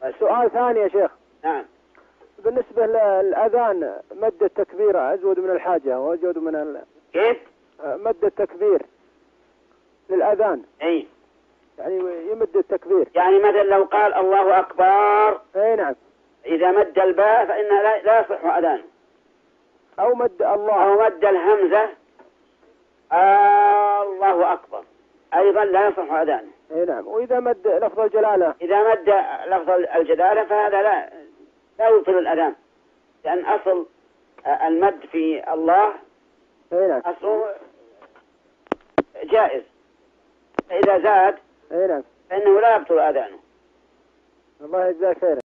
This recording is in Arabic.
سؤال ثاني يا شيخ. نعم. بالنسبة للأذان مد التكبير أزود من الحاجة وأزود من كيف؟ مد التكبير للأذان. أي. يعني يمد التكبير. يعني مثلا لو قال الله أكبر. أي نعم. إذا مد الباء فإنه لا يصح أذانه. أو مد الله. أو مد الهمزة الله أكبر أيضا لا يصح أذانه. أي نعم. وإذا مد لفظ الجلالة. إذا مد لفظ الجلالة فهذا لا يبطل الأذان، لأن أصل المد في الله أي نعم. أصله جائز، فإذا زاد أي نعم فإنه لا يبطل أذانه. الله يجزاك خير.